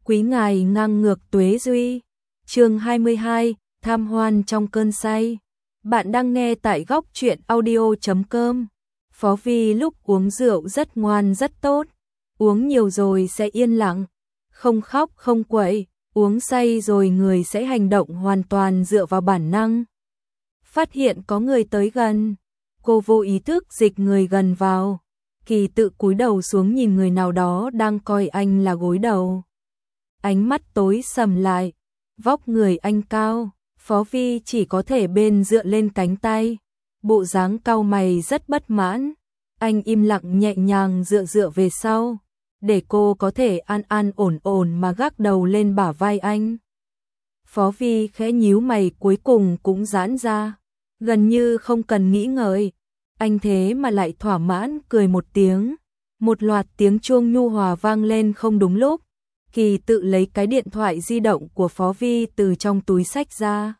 Quý ngài ngang ngược tuế duy. Chương 22, tham hoan trong cơn say. Bạn đang nghe tại góc truyện audio.com. Phó Vi lúc uống rượu rất ngoan rất tốt. Uống nhiều rồi sẽ yên lặng, không khóc không quậy. Uống say rồi người sẽ hành động hoàn toàn dựa vào bản năng. Phát hiện có người tới gần, cô vô ý thức dịch người gần vào. Kỳ tự cúi đầu xuống nhìn người nào đó đang coi anh là gối đầu. Ánh mắt tối sầm lại, vóc người anh cao, Phó Vi chỉ có thể bên dựa lên cánh tay. Bộ dáng cau mày rất bất mãn. Anh im lặng nhẹ nhàng dựa về sau, để cô có thể an ổn mà gác đầu lên bả vai anh. Phó Vi khẽ nhíu mày cuối cùng cũng giãn ra, gần như không cần nghĩ ngợi. Anh thế mà lại thỏa mãn cười một tiếng. Một loạt tiếng chuông nhu hòa vang lên không đúng lúc. Kỳ tự lấy cái điện thoại di động của Phó Vi từ trong túi xách ra.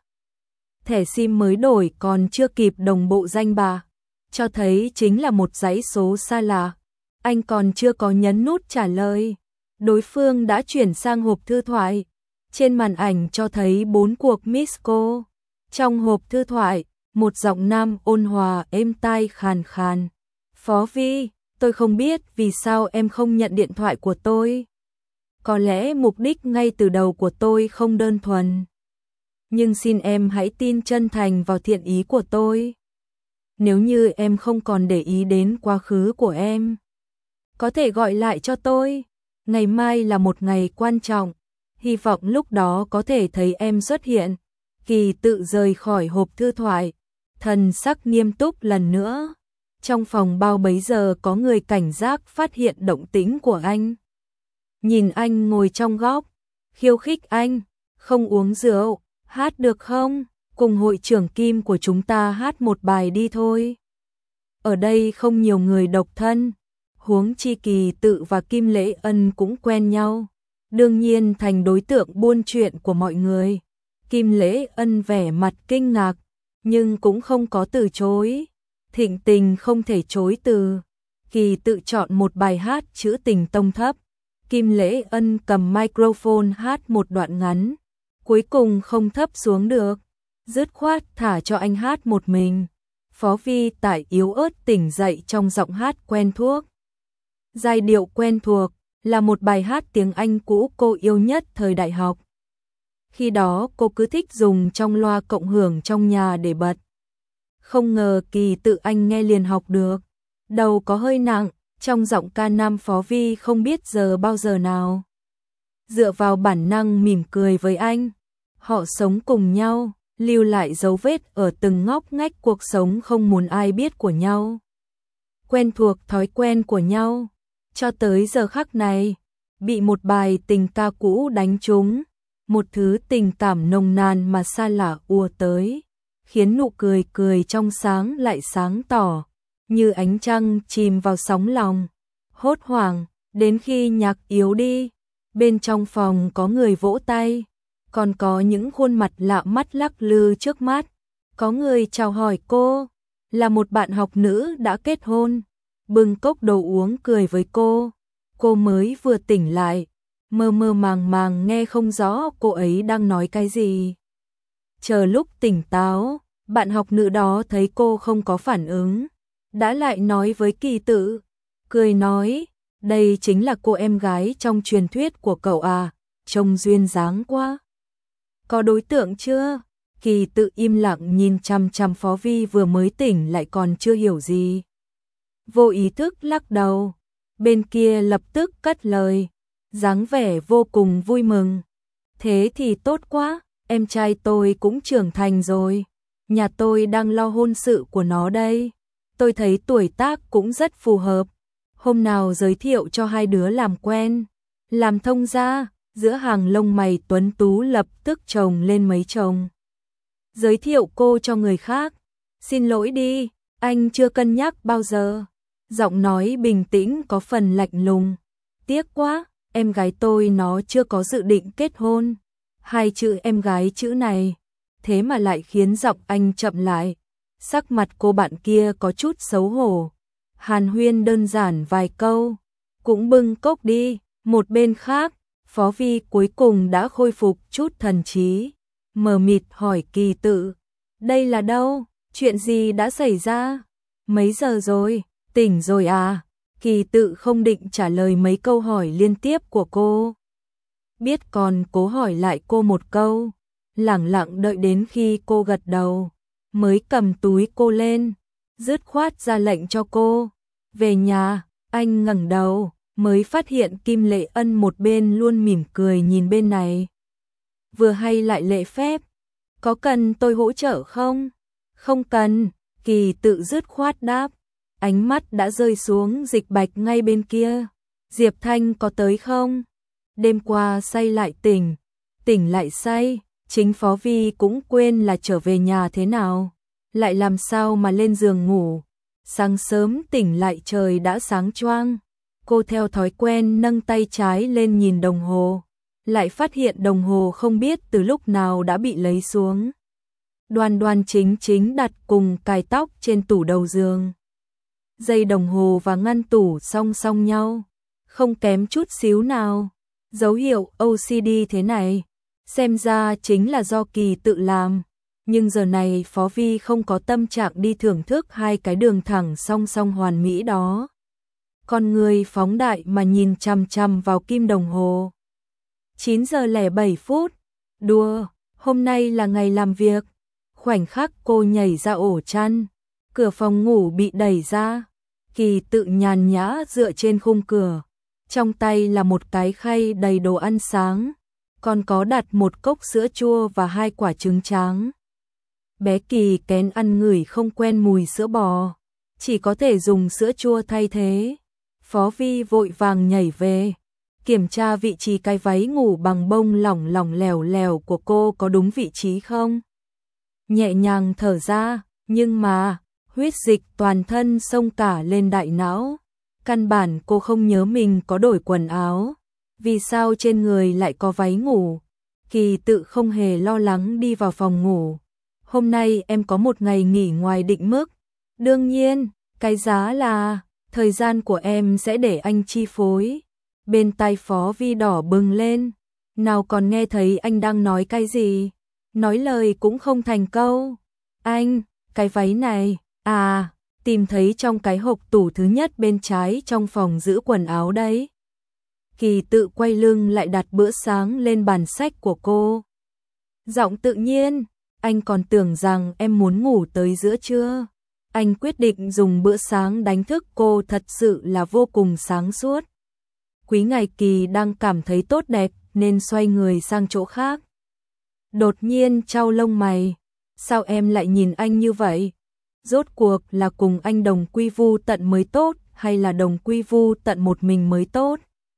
Thẻ SIM mới đổi còn chưa kịp đồng bộ danh bạ, cho thấy chính là một dãy số xa lạ. Anh còn chưa có nhấn nút trả lời, đối phương đã chuyển sang hộp thư thoại. Trên màn ảnh cho thấy 4 cuộc miss call. Trong hộp thư thoại, một giọng nam ôn hòa êm tai khàn khàn. Phó Vi, tôi không biết vì sao em không nhận điện thoại của tôi. Có lẽ mục đích ngay từ đầu của tôi không đơn thuần. Nhưng xin em hãy tin chân thành vào thiện ý của tôi. Nếu như em không còn để ý đến quá khứ của em, có thể gọi lại cho tôi. Ngày mai là một ngày quan trọng, hy vọng lúc đó có thể thấy em xuất hiện. Kỳ tự rời khỏi hộp thư thoại, thần sắc nghiêm túc lần nữa. Trong phòng bao bấy giờ có người cảnh giác phát hiện động tĩnh của anh. Nhìn anh ngồi trong góc, khiêu khích anh, không uống rượu, hát được không? Cùng hội trưởng Kim của chúng ta hát một bài đi thôi. Ở đây không nhiều người độc thân, huống chi Kỳ tự và Kim Lễ Ân cũng quen nhau, đương nhiên thành đối tượng buôn chuyện của mọi người. Kim Lễ Ân vẻ mặt kinh ngạc, nhưng cũng không có từ chối. Thịnh tình không thể chối từ. Kỳ tự chọn một bài hát trữ tình tông thấp. Kim Lễ Ân cầm microphone hát một đoạn ngắn, cuối cùng không thấp xuống được, dứt khoát thả cho anh hát một mình. Phó Vi tại yếu ớt tỉnh dậy trong giọng hát quen thuộc. Giai điệu quen thuộc là một bài hát tiếng Anh cũ cô yêu nhất thời đại học. Khi đó cô cứ thích dùng trong loa cộng hưởng trong nhà để bật. Không ngờ Kỳ tự anh nghe liền học được. Đầu có hơi nặng, trong giọng ca nam Phó Vi không biết giờ bao giờ nào. Dựa vào bản năng mỉm cười với anh. Họ sống cùng nhau, lưu lại dấu vết ở từng ngóc ngách cuộc sống không muốn ai biết của nhau. Quen thuộc thói quen của nhau, cho tới giờ khắc này, bị một bài tình ca cũ đánh trúng. Một thứ tình cảm nồng nàn mà xa lạ ùa tới, khiến nụ cười trong sáng lại sáng tỏ, như ánh trăng chìm vào sóng lòng. Hốt hoảng, đến khi nhạc yếu đi, bên trong phòng có người vỗ tay, còn có những khuôn mặt lạ mắt lắc lư trước mắt. Có người chào hỏi cô, là một bạn học nữ đã kết hôn, bưng cốc đồ uống cười với cô. Cô mới vừa tỉnh lại, mơ mơ màng nghe không rõ cô ấy đang nói cái gì. Chờ lúc tỉnh táo, bạn học nữ đó thấy cô không có phản ứng, đã lại nói với Kỳ tự, cười nói, đây chính là cô em gái trong truyền thuyết của cậu à, trông duyên dáng quá. Có đối tượng chưa? Kỳ tự im lặng nhìn chằm chằm Phó Vi vừa mới tỉnh lại còn chưa hiểu gì. Vô ý thức lắc đầu, bên kia lập tức cất lời, dáng vẻ vô cùng vui mừng. Thế thì tốt quá, em trai tôi cũng trưởng thành rồi, nhà tôi đang lo hôn sự của nó đây. Tôi thấy tuổi tác cũng rất phù hợp, hôm nào giới thiệu cho hai đứa làm quen. Làm thông gia, giữa hàng lông mày tuấn tú lập tức chồng lên mấy chồng. Giới thiệu cô cho người khác, xin lỗi đi, anh chưa cân nhắc bao giờ. Giọng nói bình tĩnh có phần lạnh lùng. Tiếc quá, em gái tôi nó chưa có dự định kết hôn. Hai chữ em gái chữ này, thế mà lại khiến giọng anh chậm lại. Sắc mặt cô bạn kia có chút xấu hổ. Hàn huyên đơn giản vài câu, cũng bưng cốc đi. Một bên khác, Phó Vi cuối cùng đã khôi phục chút thần trí, mờ mịt hỏi Kỳ Tự, đây là đâu, chuyện gì đã xảy ra, mấy giờ rồi, tỉnh rồi à? Kỳ Tự không định trả lời mấy câu hỏi liên tiếp của cô. Biết còn cố hỏi lại cô một câu, lẳng lặng đợi đến khi cô gật đầu, mới cầm túi cô lên, dứt khoát ra lệnh cho cô. Về nhà, anh ngẩng đầu, mới phát hiện Kim Lệ Ân một bên luôn mỉm cười nhìn bên này. Vừa hay lại lễ phép, có cần tôi hỗ trợ không? Không cần, Kỳ Tự dứt khoát đáp, ánh mắt đã rơi xuống Dịch Bạch ngay bên kia. Diệp Thanh có tới không? Đêm qua say lại tỉnh, tỉnh lại say, chính Phó Vi cũng quên là trở về nhà thế nào, lại làm sao mà lên giường ngủ. Sáng sớm tỉnh lại trời đã sáng choang, cô theo thói quen nâng tay trái lên nhìn đồng hồ, lại phát hiện đồng hồ không biết từ lúc nào đã bị lấy xuống. Đoan đoan chính chính đặt cùng cài tóc trên tủ đầu giường. Dây đồng hồ và ngăn tủ song song nhau, không kém chút xíu nào. Dấu hiệu OCD thế này, xem ra chính là do Kỳ Tự làm. Nhưng giờ này Phó Vi không có tâm trạng đi thưởng thức hai cái đường thẳng song song hoàn mỹ đó. Con người phóng đại mà nhìn chằm chằm vào kim đồng hồ. 9 giờ 07 phút. Đùa, hôm nay là ngày làm việc. Khoảnh khắc cô nhảy ra ổ chăn, cửa phòng ngủ bị đẩy ra. Kỳ Tự nhàn nhã dựa trên khung cửa, trong tay là một cái khay đầy đồ ăn sáng, còn có đặt một cốc sữa chua và 2 quả trứng tráng. Bé Kỳ kén ăn ngửi không quen mùi sữa bò, chỉ có thể dùng sữa chua thay thế. Phó Vi vội vàng nhảy về, kiểm tra vị trí cái váy ngủ bằng bông lỏng lỏng lẻo lẻo của cô có đúng vị trí không. Nhẹ nhàng thở ra, nhưng mà huyết dịch toàn thân xông cả lên đại não. Căn bản cô không nhớ mình có đổi quần áo, vì sao trên người lại có váy ngủ. Kỳ Tự không hề lo lắng đi vào phòng ngủ. Hôm nay em có một ngày nghỉ ngoài định mức. Đương nhiên, cái giá là thời gian của em sẽ để anh chi phối. Bên tai Phó Vi đỏ bừng lên, nào còn nghe thấy anh đang nói cái gì. Nói lời cũng không thành câu. Anh, cái váy này, à, tìm thấy trong cái hộp tủ thứ nhất bên trái trong phòng giữ quần áo đấy. Kỳ Tự quay lưng lại đặt bữa sáng lên bàn sách của cô. Giọng tự nhiên, anh còn tưởng rằng em muốn ngủ tới giữa trưa. Anh quyết định dùng bữa sáng đánh thức cô thật sự là vô cùng sáng suốt. Quý Ngài Kỳ đang cảm thấy tốt đẹp nên xoay người sang chỗ khác. Đột nhiên chau lông mày, sao em lại nhìn anh như vậy? Rốt cuộc là cùng anh đồng quy vu tận mới tốt hay là đồng quy vu tận một mình mới tốt?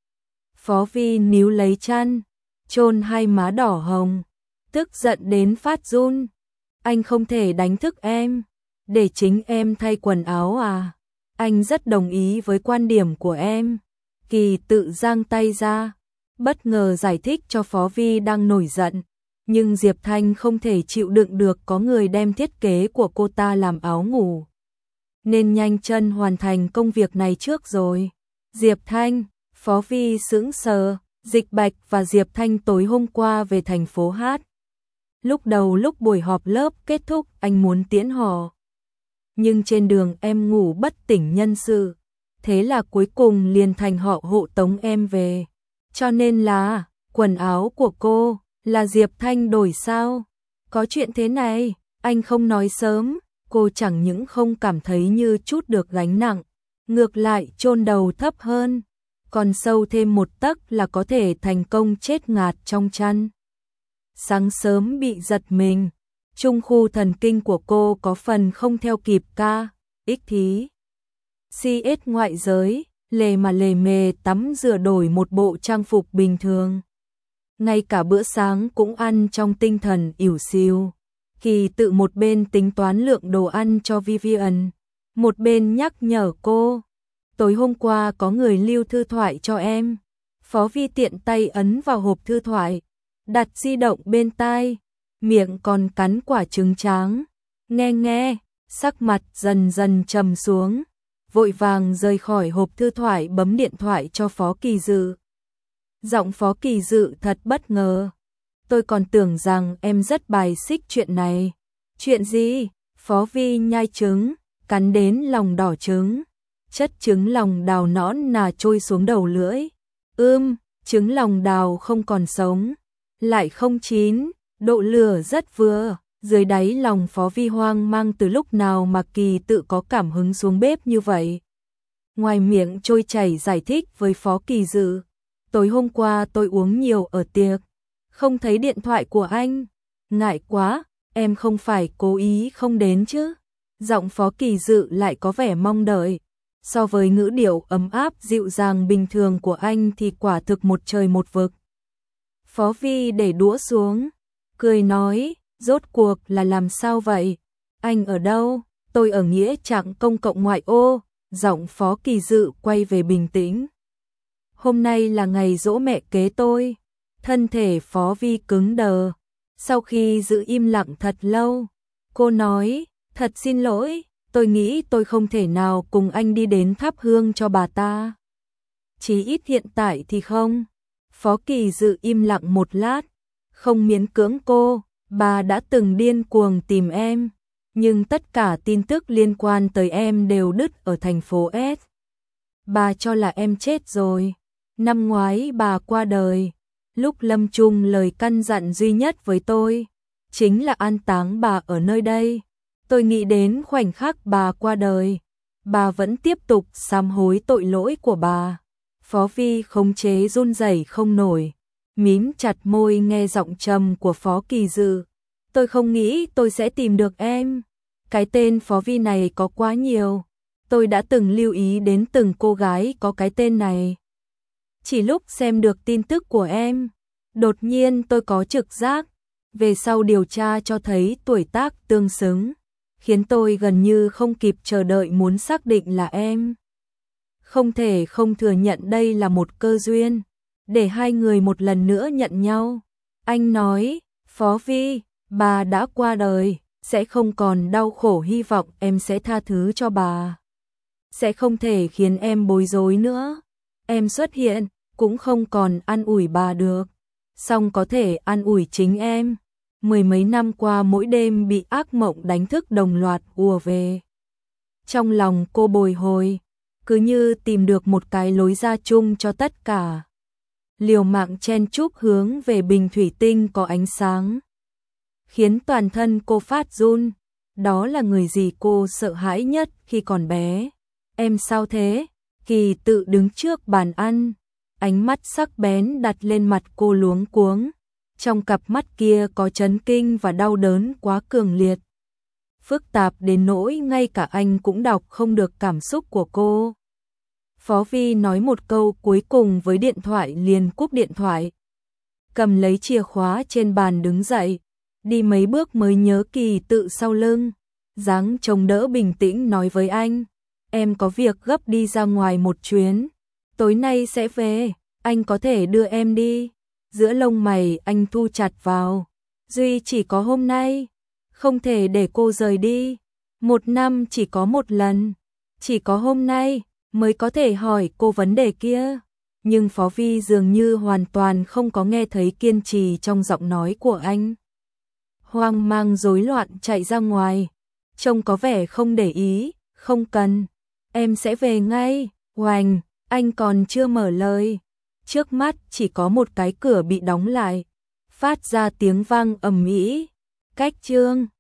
Phó Vi níu lấy chăn, chôn hai má đỏ hồng, tức giận đến phát run. Anh không thể đánh thức em, để chính em thay quần áo à? Anh rất đồng ý với quan điểm của em. Kỳ Tự giang tay ra, bất ngờ giải thích cho Phó Vi đang nổi giận. Nhưng Diệp Thanh không thể chịu đựng được có người đem thiết kế của cô ta làm áo ngủ, nên nhanh chân hoàn thành công việc này trước rồi. Diệp Thanh, Phó Vi sững sờ, Dịch Bạch và Diệp Thanh tối hôm qua về thành phố Hát. Lúc đầu lúc buổi họp lớp kết thúc anh muốn tiễn họ, nhưng trên đường em ngủ bất tỉnh nhân sự, thế là cuối cùng liền thành họ hộ tống em về. Cho nên là quần áo của cô là Diệp Thanh đổi sao? Có chuyện thế này, anh không nói sớm. Cô chẳng những không cảm thấy như chút được gánh nặng, ngược lại chôn đầu thấp hơn, còn sâu thêm một tấc là có thể thành công chết ngạt trong chăn. Sáng sớm bị giật mình, trung khu thần kinh của cô có phần không theo kịp ca, ích thí. CS ngoại giới, lề mà lề mề tắm rửa đổi một bộ trang phục bình thường. Ngay cả bữa sáng cũng ăn trong tinh thần ỉu xìu. Kỳ Tự một bên tính toán lượng đồ ăn cho Vivian, một bên nhắc nhở cô. Tối hôm qua có người lưu thư thoại cho em. Phó Vi tiện tay ấn vào hộp thư thoại, đặt di động bên tai, miệng còn cắn quả trứng tráng. Nghe, sắc mặt dần dần trầm xuống, vội vàng rời khỏi hộp thư thoại bấm điện thoại cho Phó Kỳ Dự. Giọng Phó Kỳ Dự thật bất ngờ. Tôi còn tưởng rằng em rất bài xích chuyện này. Chuyện gì? Phó Vi nhai trứng, cắn đến lòng đỏ trứng. Chất trứng lòng đào nõn nà trôi xuống đầu lưỡi. Trứng lòng đào không còn sống, lại không chín, độ lửa rất vừa. Dưới đáy lòng Phó Vi hoang mang từ lúc nào mà Kỳ Tự có cảm hứng xuống bếp như vậy. Ngoài miệng trôi chảy giải thích với Phó Kỳ Dự. Tối hôm qua tôi uống nhiều ở tiệc, không thấy điện thoại của anh. Ngại quá, em không phải cố ý không đến chứ. Giọng Phó Kỳ Dự lại có vẻ mong đợi. So với ngữ điệu ấm áp dịu dàng bình thường của anh thì quả thực một trời một vực. Phó Vi để đũa xuống, cười nói, rốt cuộc là làm sao vậy? Anh ở đâu? Tôi ở nghĩa trang công cộng ngoại ô. Giọng Phó Kỳ Dự quay về bình tĩnh. Hôm nay là ngày giỗ mẹ kế tôi. Thân thể Phó Vi cứng đờ. Sau khi giữ im lặng thật lâu, cô nói, thật xin lỗi, tôi nghĩ tôi không thể nào cùng anh đi đến thắp hương cho bà ta. Chí ít hiện tại thì không. Phó Kỳ Dự im lặng một lát, không miễn cưỡng cô, bà đã từng điên cuồng tìm em, nhưng tất cả tin tức liên quan tới em đều đứt ở thành phố S. Bà cho là em chết rồi. Năm ngoái bà qua đời, lúc lâm chung lời căn dặn duy nhất với tôi chính là an táng bà ở nơi đây. Tôi nghĩ đến khoảnh khắc bà qua đời, bà vẫn tiếp tục sám hối tội lỗi của bà. Phó Vi khống chế run rẩy không nổi, mím chặt môi nghe giọng trầm của Phó Kỳ Dự. Tôi không nghĩ tôi sẽ tìm được em. Cái tên Phó Vi này có quá nhiều. Tôi đã từng lưu ý đến từng cô gái có cái tên này. Chỉ lúc xem được tin tức của em, đột nhiên tôi có trực giác. Về sau điều tra cho thấy tuổi tác tương xứng, khiến tôi gần như không kịp chờ đợi muốn xác định là em. Không thể không thừa nhận đây là một cơ duyên, để hai người một lần nữa nhận nhau. Anh nói, Phó Vi, bà đã qua đời, sẽ không còn đau khổ, hy vọng em sẽ tha thứ cho bà. Sẽ không thể khiến em bối rối nữa. Em xuất hiện, cũng không còn an ủi bà được. Song có thể an ủi chính em. Mười mấy năm qua mỗi đêm bị ác mộng đánh thức đồng loạt ùa về. Trong lòng cô bồi hồi, cứ như tìm được một cái lối ra chung cho tất cả. Liều mạng chen chúc hướng về bình thủy tinh có ánh sáng, khiến toàn thân cô phát run. Đó là người gì cô sợ hãi nhất khi còn bé? Em sao thế? Kỳ Tự đứng trước bàn ăn, ánh mắt sắc bén đặt lên mặt cô luống cuống. Trong cặp mắt kia có chấn kinh và đau đớn quá cường liệt, phức tạp đến nỗi ngay cả anh cũng đọc không được cảm xúc của cô. Phó Vi nói một câu cuối cùng với điện thoại liền cúp điện thoại. Cầm lấy chìa khóa trên bàn đứng dậy, đi mấy bước mới nhớ Kỳ Tự sau lưng. Dáng trông đỡ bình tĩnh nói với anh, em có việc gấp đi ra ngoài một chuyến, tối nay sẽ về, anh có thể đưa em đi. Giữa lông mày anh thu chặt vào, duy chỉ có hôm nay, không thể để cô rời đi. Một năm chỉ có một lần, chỉ có hôm nay mới có thể hỏi cô vấn đề kia. Nhưng Phó Vi dường như hoàn toàn không có nghe thấy kiên trì trong giọng nói của anh. Hoang mang rối loạn chạy ra ngoài, trông có vẻ không để ý. Không cần, em sẽ về ngay. Oành, anh còn chưa mở lời, trước mắt chỉ có một cái cửa bị đóng lại, phát ra tiếng vang ầm ĩ. Cách chương